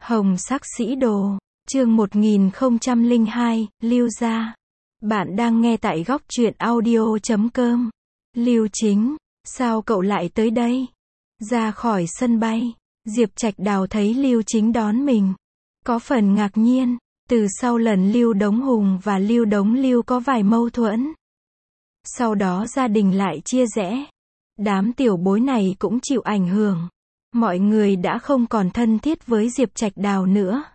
Hồng sắc sĩ đồ, chương 1002, Lưu gia. Bạn đang nghe tại góc truyện audio.com. Lưu Chính, sao cậu lại tới đây? Ra khỏi sân bay, Diệp Trạch Đào thấy Lưu Chính đón mình. Có phần ngạc nhiên, từ sau lần Lưu Đống Hùng và Lưu Đống Lưu có vài mâu thuẫn. Sau đó gia đình lại chia rẽ. Đám tiểu bối này cũng chịu ảnh hưởng. Mọi người đã không còn thân thiết với Diệp Trạch Đào nữa.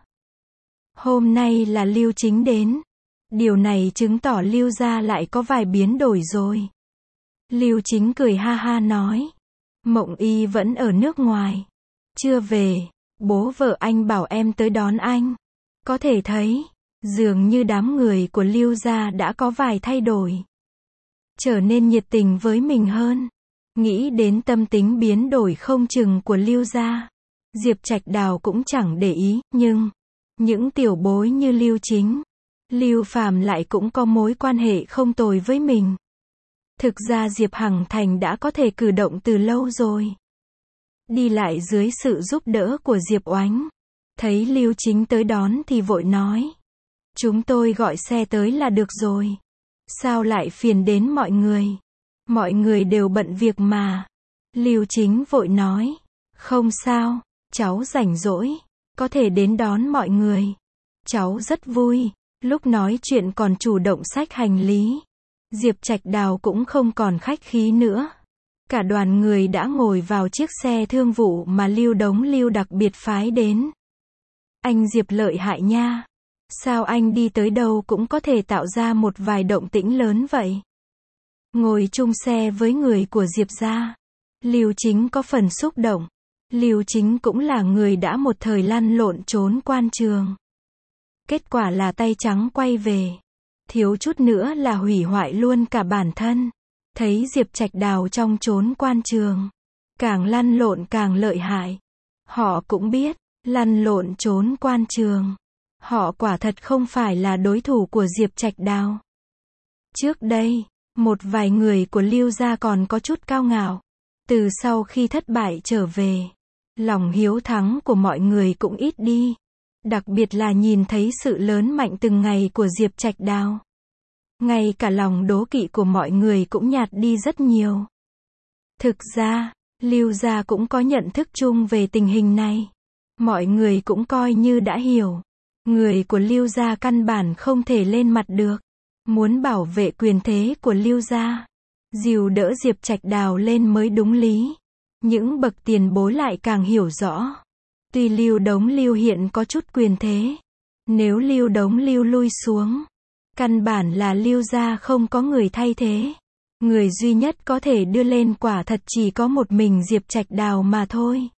Hôm nay là Lưu Chính đến. Điều này chứng tỏ Lưu gia lại có vài biến đổi rồi. Lưu Chính cười ha ha nói. Mộng Y vẫn ở nước ngoài. Chưa về, bố vợ anh bảo em tới đón anh. Có thể thấy, dường như đám người của Lưu gia đã có vài thay đổi. Trở nên nhiệt tình với mình hơn. Nghĩ đến tâm tính biến đổi không chừng của Lưu gia, Diệp Trạch Đào cũng chẳng để ý, nhưng những tiểu bối như Lưu Chính, Lưu Phàm lại cũng có mối quan hệ không tồi với mình. Thực ra Diệp Hằng Thành đã có thể cử động từ lâu rồi. Đi lại dưới sự giúp đỡ của Diệp Oánh, thấy Lưu Chính tới đón thì vội nói. Chúng tôi gọi xe tới là được rồi. Sao lại phiền đến mọi người? Mọi người đều bận việc mà. Lưu Chính vội nói. Không sao, cháu rảnh rỗi, có thể đến đón mọi người. Cháu rất vui. Lúc nói chuyện còn chủ động xách hành lý. Diệp Trạch Đào cũng không còn khách khí nữa. Cả đoàn người đã ngồi vào chiếc xe thương vụ mà Lưu Đống Lưu đặc biệt phái đến. Anh Diệp lợi hại nha. Sao anh đi tới đâu cũng có thể tạo ra một vài động tĩnh lớn vậy? Ngồi chung xe với người của Diệp gia, Lưu Chính có phần xúc động. Lưu Chính cũng là người đã một thời lăn lộn trốn quan trường. Kết quả là tay trắng quay về. Thiếu chút nữa là hủy hoại luôn cả bản thân. Thấy Diệp Trạch Đào trong trốn quan trường, càng lăn lộn càng lợi hại. Họ cũng biết, lăn lộn trốn quan trường, họ quả thật không phải là đối thủ của Diệp Trạch Đào. Trước đây, một vài người của Lưu gia còn có chút cao ngạo. Từ sau khi thất bại trở về, lòng hiếu thắng của mọi người cũng ít đi. Đặc biệt là nhìn thấy sự lớn mạnh từng ngày của Diệp Trạch Đào. Ngay cả lòng đố kỵ của mọi người cũng nhạt đi rất nhiều. Thực ra, Lưu gia cũng có nhận thức chung về tình hình này. Mọi người cũng coi như đã hiểu. Người của Lưu gia căn bản không thể lên mặt được. Muốn bảo vệ quyền thế của Lưu gia, dìu đỡ Diệp Trạch Đào lên mới đúng lý. Những bậc tiền bối lại càng hiểu rõ. Tuy Lưu Đống Lưu hiện có chút quyền thế, nếu Lưu Đống Lưu lui xuống, căn bản là Lưu gia không có người thay thế. Người duy nhất có thể đưa lên quả thật chỉ có một mình Diệp Trạch Đào mà thôi.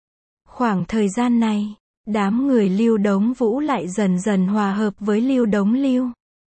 Khoảng thời gian này, đám người Lưu Đống Vũ lại dần dần hòa hợp với Lưu Đống Lưu.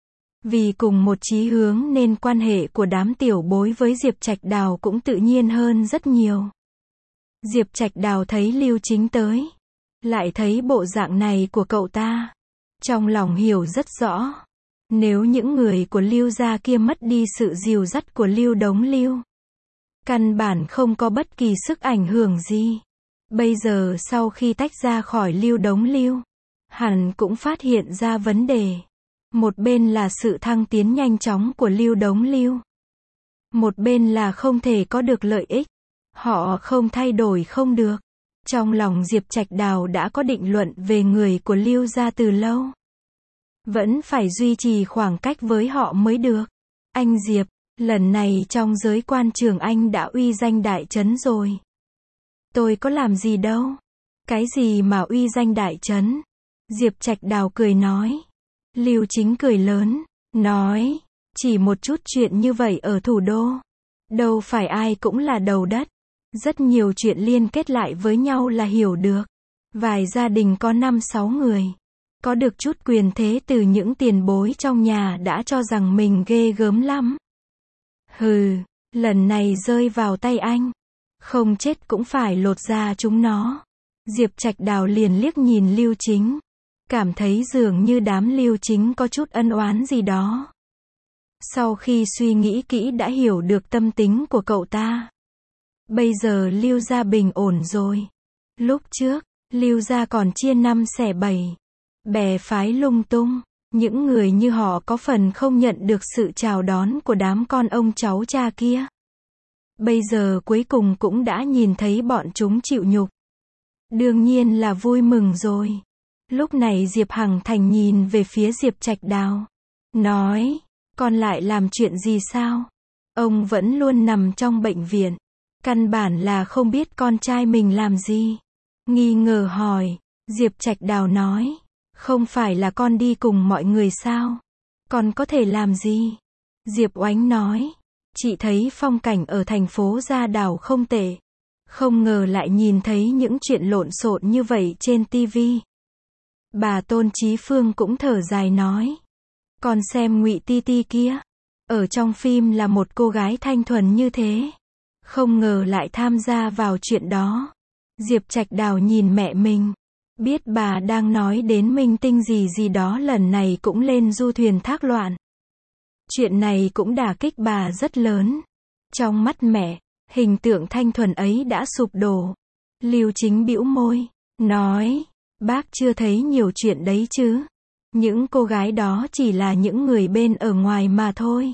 Vì cùng một chí hướng nên quan hệ của đám tiểu bối với Diệp Trạch Đào cũng tự nhiên hơn rất nhiều. Diệp Trạch Đào thấy Lưu Chính tới, lại thấy bộ dạng này của cậu ta. Trong lòng hiểu rất rõ. Nếu những người của Lưu gia kia mất đi sự dìu dắt của Lưu Đống Lưu, căn bản không có bất kỳ sức ảnh hưởng gì. Bây giờ sau khi tách ra khỏi Lưu Đống Lưu, hẳn cũng phát hiện ra vấn đề. Một bên là sự thăng tiến nhanh chóng của Lưu Đống Lưu. Một bên là không thể có được lợi ích. Họ không thay đổi không được. Trong lòng Diệp Trạch Đào đã có định luận về người của Lưu gia từ lâu. Vẫn phải duy trì khoảng cách với họ mới được. Anh Diệp, lần này trong giới quan trường anh đã uy danh đại trấn rồi. Tôi có làm gì đâu. Cái gì mà uy danh đại trấn? Diệp Trạch Đào cười nói. Lưu Chính cười lớn, nói, chỉ một chút chuyện như vậy ở thủ đô. Đâu phải ai cũng là đầu đất. Rất nhiều chuyện liên kết lại với nhau là hiểu được. Vài gia đình có 5-6 người. Có được chút quyền thế từ những tiền bối trong nhà đã cho rằng mình ghê gớm lắm. Hừ, lần này rơi vào tay anh. Không chết cũng phải lột da chúng nó. Diệp Trạch Đào liền liếc nhìn Lưu Chính. Cảm thấy dường như đám Lưu Chính có chút ân oán gì đó. Sau khi suy nghĩ kỹ đã hiểu được tâm tính của cậu ta. Bây giờ Lưu gia bình ổn rồi. Lúc trước, Lưu gia còn chia năm xẻ bảy, bè phái lung tung. Những người như họ có phần không nhận được sự chào đón của đám con ông cháu cha kia. Bây giờ cuối cùng cũng đã nhìn thấy bọn chúng chịu nhục. Đương nhiên là vui mừng rồi. Lúc này Diệp Hằng Thành nhìn về phía Diệp Trạch Đào. Nói, con lại làm chuyện gì sao? Ông vẫn luôn nằm trong bệnh viện. Căn bản là không biết con trai mình làm gì. Nghi ngờ hỏi. Diệp Trạch Đào nói. Không phải là con đi cùng mọi người sao? Con có thể làm gì? Diệp Oánh nói. Chị thấy phong cảnh ở thành phố Gia Đào không tệ. Không ngờ lại nhìn thấy những chuyện lộn xộn như vậy trên tivi. Bà Tôn Chí Phương cũng thở dài nói. Con xem Ngụy Ti Ti kia. Ở trong phim là một cô gái thanh thuần như thế. Không ngờ lại tham gia vào chuyện đó. Diệp Trạch Đào nhìn mẹ mình. Biết bà đang nói đến minh tinh gì gì đó lần này cũng lên du thuyền thác loạn. Chuyện này cũng đả kích bà rất lớn. Trong mắt mẹ, hình tượng thanh thuần ấy đã sụp đổ. Lưu Chính bĩu môi, nói, bác chưa thấy nhiều chuyện đấy chứ. Những cô gái đó chỉ là những người bên ở ngoài mà thôi.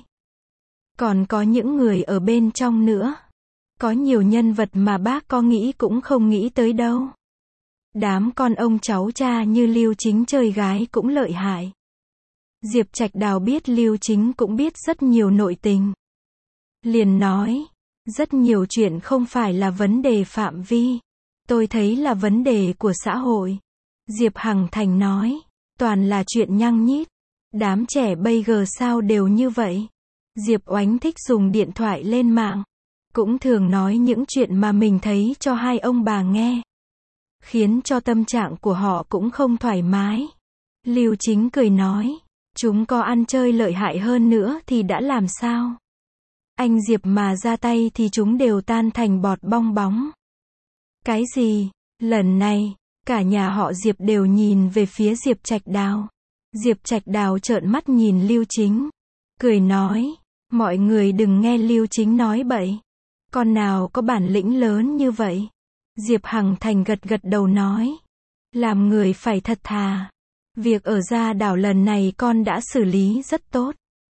Còn có những người ở bên trong nữa. Có nhiều nhân vật mà bác có nghĩ cũng không nghĩ tới đâu. Đám con ông cháu cha như Lưu Chính chơi gái cũng lợi hại. Diệp Trạch Đào biết Lưu Chính cũng biết rất nhiều nội tình. Liền nói, rất nhiều chuyện không phải là vấn đề phạm vi. Tôi thấy là vấn đề của xã hội. Diệp Hằng Thành nói, toàn là chuyện nhăng nhít. Đám trẻ bây giờ sao đều như vậy. Diệp Oánh thích dùng điện thoại lên mạng. Cũng thường nói những chuyện mà mình thấy cho hai ông bà nghe. Khiến cho tâm trạng của họ cũng không thoải mái. Lưu Chính cười nói, chúng có ăn chơi lợi hại hơn nữa thì đã làm sao? Anh Diệp mà ra tay thì chúng đều tan thành bọt bong bóng. Cái gì? Lần này, cả nhà họ Diệp đều nhìn về phía Diệp Trạch Đào. Diệp Trạch Đào trợn mắt nhìn Lưu Chính. Cười nói, mọi người đừng nghe Lưu Chính nói bậy. Con nào có bản lĩnh lớn như vậy? Diệp Hằng Thành gật gật đầu nói. Làm người phải thật thà. Việc ở Gia Đảo lần này con đã xử lý rất tốt.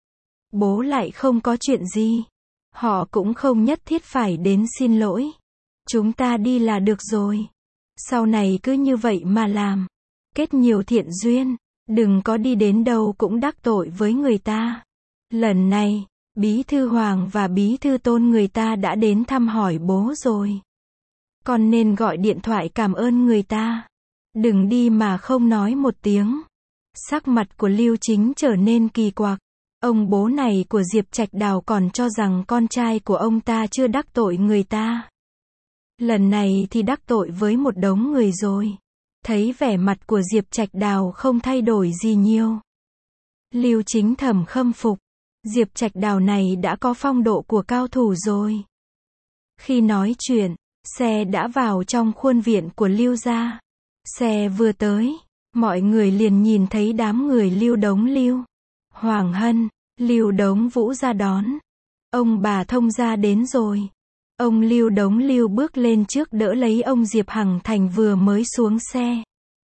Bố lại không có chuyện gì. Họ cũng không nhất thiết phải đến xin lỗi. Chúng ta đi là được rồi. Sau này cứ như vậy mà làm. Kết nhiều thiện duyên. Đừng có đi đến đâu cũng đắc tội với người ta. Lần này, Bí thư Hoàng và Bí thư Tôn người ta đã đến thăm hỏi bố rồi. Con nên gọi điện thoại cảm ơn người ta. Đừng đi mà không nói một tiếng. Sắc mặt của Lưu Chính trở nên kỳ quặc. Ông bố này của Diệp Trạch Đào còn cho rằng con trai của ông ta chưa đắc tội người ta. Lần này thì đắc tội với một đống người rồi. Thấy vẻ mặt của Diệp Trạch Đào không thay đổi gì nhiều. Lưu Chính thầm khâm phục. Diệp Trạch Đào này đã có phong độ của cao thủ rồi. Khi nói chuyện, xe đã vào trong khuôn viện của Lưu gia. Xe vừa tới, mọi người liền nhìn thấy đám người Lưu Đống Lưu, Hoàng Hân, Lưu Đống Vũ ra đón. Ông bà Thông gia đến rồi. Ông Lưu Đống Lưu bước lên trước đỡ lấy ông Diệp Hằng Thành vừa mới xuống xe.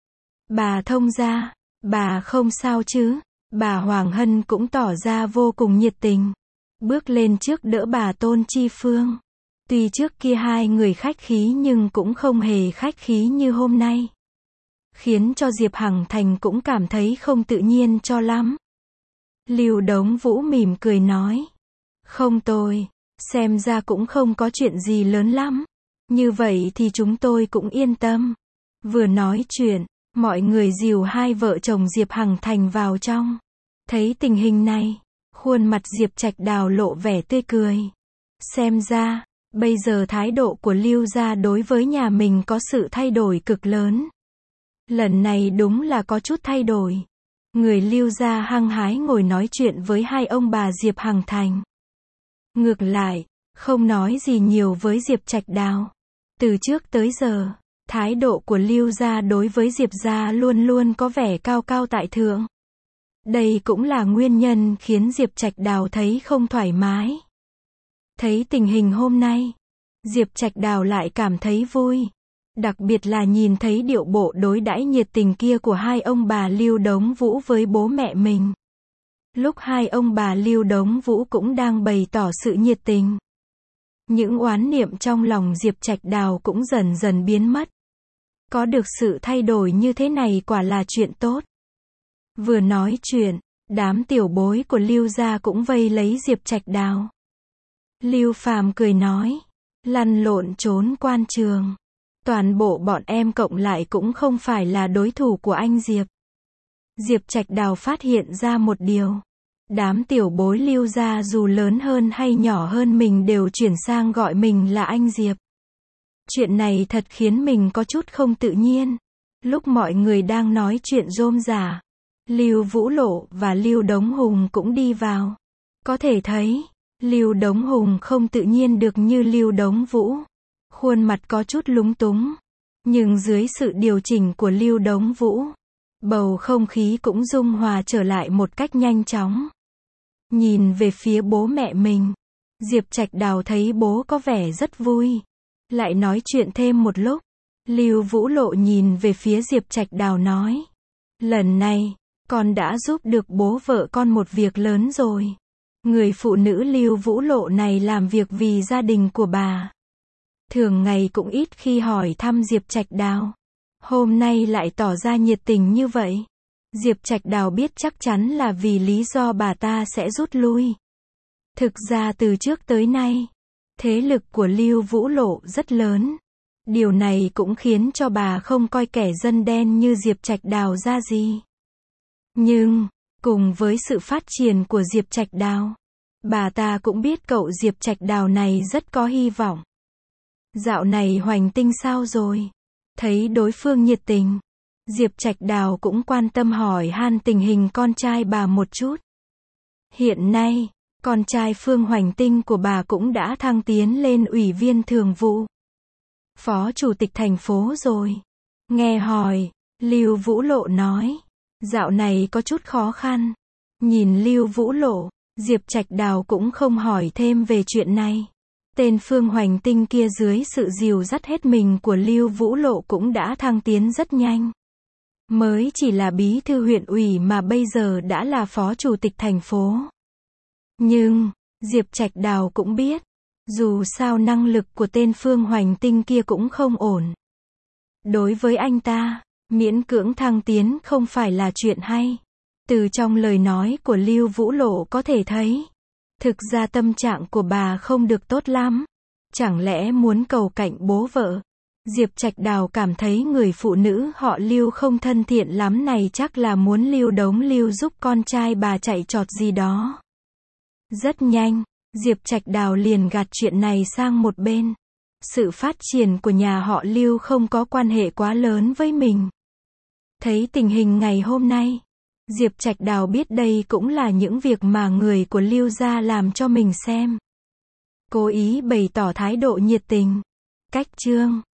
Bà Thông gia, bà không sao chứ? Bà Hoàng Hân cũng tỏ ra vô cùng nhiệt tình. Bước lên trước đỡ bà Tôn Chi Phương. Tuy trước kia hai người khách khí nhưng cũng không hề khách khí như hôm nay. Khiến cho Diệp Hằng Thành cũng cảm thấy không tự nhiên cho lắm. Lưu Đống Vũ mỉm cười nói. Không tôi, xem ra cũng không có chuyện gì lớn lắm. Như vậy thì chúng tôi cũng yên tâm. Vừa nói chuyện, mọi người dìu hai vợ chồng Diệp Hằng Thành vào trong. Thấy tình hình này, khuôn mặt Diệp Trạch Đào lộ vẻ tươi cười. Xem ra, bây giờ thái độ của Lưu gia đối với nhà mình có sự thay đổi cực lớn. Lần này đúng là có chút thay đổi. Người Lưu gia hăng hái ngồi nói chuyện với hai ông bà Diệp Hằng Thành. Ngược lại, không nói gì nhiều với Diệp Trạch Đào. Từ trước tới giờ, thái độ của Lưu gia đối với Diệp gia luôn luôn có vẻ cao cao tại thượng. Đây cũng là nguyên nhân khiến Diệp Trạch Đào thấy không thoải mái. Thấy tình hình hôm nay, Diệp Trạch Đào lại cảm thấy vui. Đặc biệt là nhìn thấy điệu bộ đối đãi nhiệt tình kia của hai ông bà Lưu Đống Vũ với bố mẹ mình. Lúc hai ông bà Lưu Đống Vũ cũng đang bày tỏ sự nhiệt tình. Những oán niệm trong lòng Diệp Trạch Đào cũng dần dần biến mất. Có được sự thay đổi như thế này quả là chuyện tốt. Vừa nói chuyện, đám tiểu bối của Lưu gia cũng vây lấy Diệp Trạch Đào. Lưu Phàm cười nói, lăn lộn trốn quan trường. Toàn bộ bọn em cộng lại cũng không phải là đối thủ của anh Diệp. Diệp Trạch Đào phát hiện ra một điều. Đám tiểu bối Lưu gia dù lớn hơn hay nhỏ hơn mình đều chuyển sang gọi mình là anh Diệp. Chuyện này thật khiến mình có chút không tự nhiên. Lúc mọi người đang nói chuyện rôm rả, Lưu Vũ Lộ và Lưu Đống Hùng cũng đi vào. Có thể thấy, Lưu Đống Hùng không tự nhiên được như Lưu Đống Vũ. Khuôn mặt có chút lúng túng. Nhưng dưới sự điều chỉnh của Lưu Đống Vũ, bầu không khí cũng dung hòa trở lại một cách nhanh chóng. Nhìn về phía bố mẹ mình, Diệp Trạch Đào thấy bố có vẻ rất vui. Lại nói chuyện thêm một lúc, Lưu Vũ Lộ nhìn về phía Diệp Trạch Đào nói, lần này, con đã giúp được bố vợ con một việc lớn rồi. Người phụ nữ Lưu Vũ Lộ này làm việc vì gia đình của bà. Thường ngày cũng ít khi hỏi thăm Diệp Trạch Đào. Hôm nay lại tỏ ra nhiệt tình như vậy. Diệp Trạch Đào biết chắc chắn là vì lý do bà ta sẽ rút lui. Thực ra từ trước tới nay, thế lực của Lưu Vũ Lộ rất lớn. Điều này cũng khiến cho bà không coi kẻ dân đen như Diệp Trạch Đào ra gì. Nhưng, cùng với sự phát triển của Diệp Trạch Đào, bà ta cũng biết cậu Diệp Trạch Đào này rất có hy vọng. Dạo này Hoành Tinh sao rồi? Thấy đối phương nhiệt tình, Diệp Trạch Đào cũng quan tâm hỏi han tình hình con trai bà một chút. Hiện nay, con trai Phương Hoành Tinh của bà cũng đã thăng tiến lên ủy viên thường vụ, phó chủ tịch thành phố rồi. Nghe hỏi, Lưu Vũ Lộ nói, dạo này có chút khó khăn. Nhìn Lưu Vũ Lộ, Diệp Trạch Đào cũng không hỏi thêm về chuyện này. Tên Phương Hoành Tinh kia dưới sự dìu dắt hết mình của Lưu Vũ Lộ cũng đã thăng tiến rất nhanh. Mới chỉ là bí thư huyện ủy mà bây giờ đã là phó chủ tịch thành phố. Nhưng, Diệp Trạch Đào cũng biết, dù sao năng lực của tên Phương Hoành Tinh kia cũng không ổn. Đối với anh ta, miễn cưỡng thăng tiến không phải là chuyện hay. Từ trong lời nói của Lưu Vũ Lộ có thể thấy, thực ra tâm trạng của bà không được tốt lắm. Chẳng lẽ muốn cầu cạnh bố vợ? Diệp Trạch Đào cảm thấy người phụ nữ họ Lưu không thân thiện lắm này chắc là muốn Lưu Đống Lưu giúp con trai bà chạy trọt gì đó. Rất nhanh, Diệp Trạch Đào liền gạt chuyện này sang một bên. Sự phát triển của nhà họ Lưu không có quan hệ quá lớn với mình. Thấy tình hình ngày hôm nay, Diệp Trạch Đào biết đây cũng là những việc mà người của Lưu gia làm cho mình xem. Cố ý bày tỏ thái độ nhiệt tình. Cách chương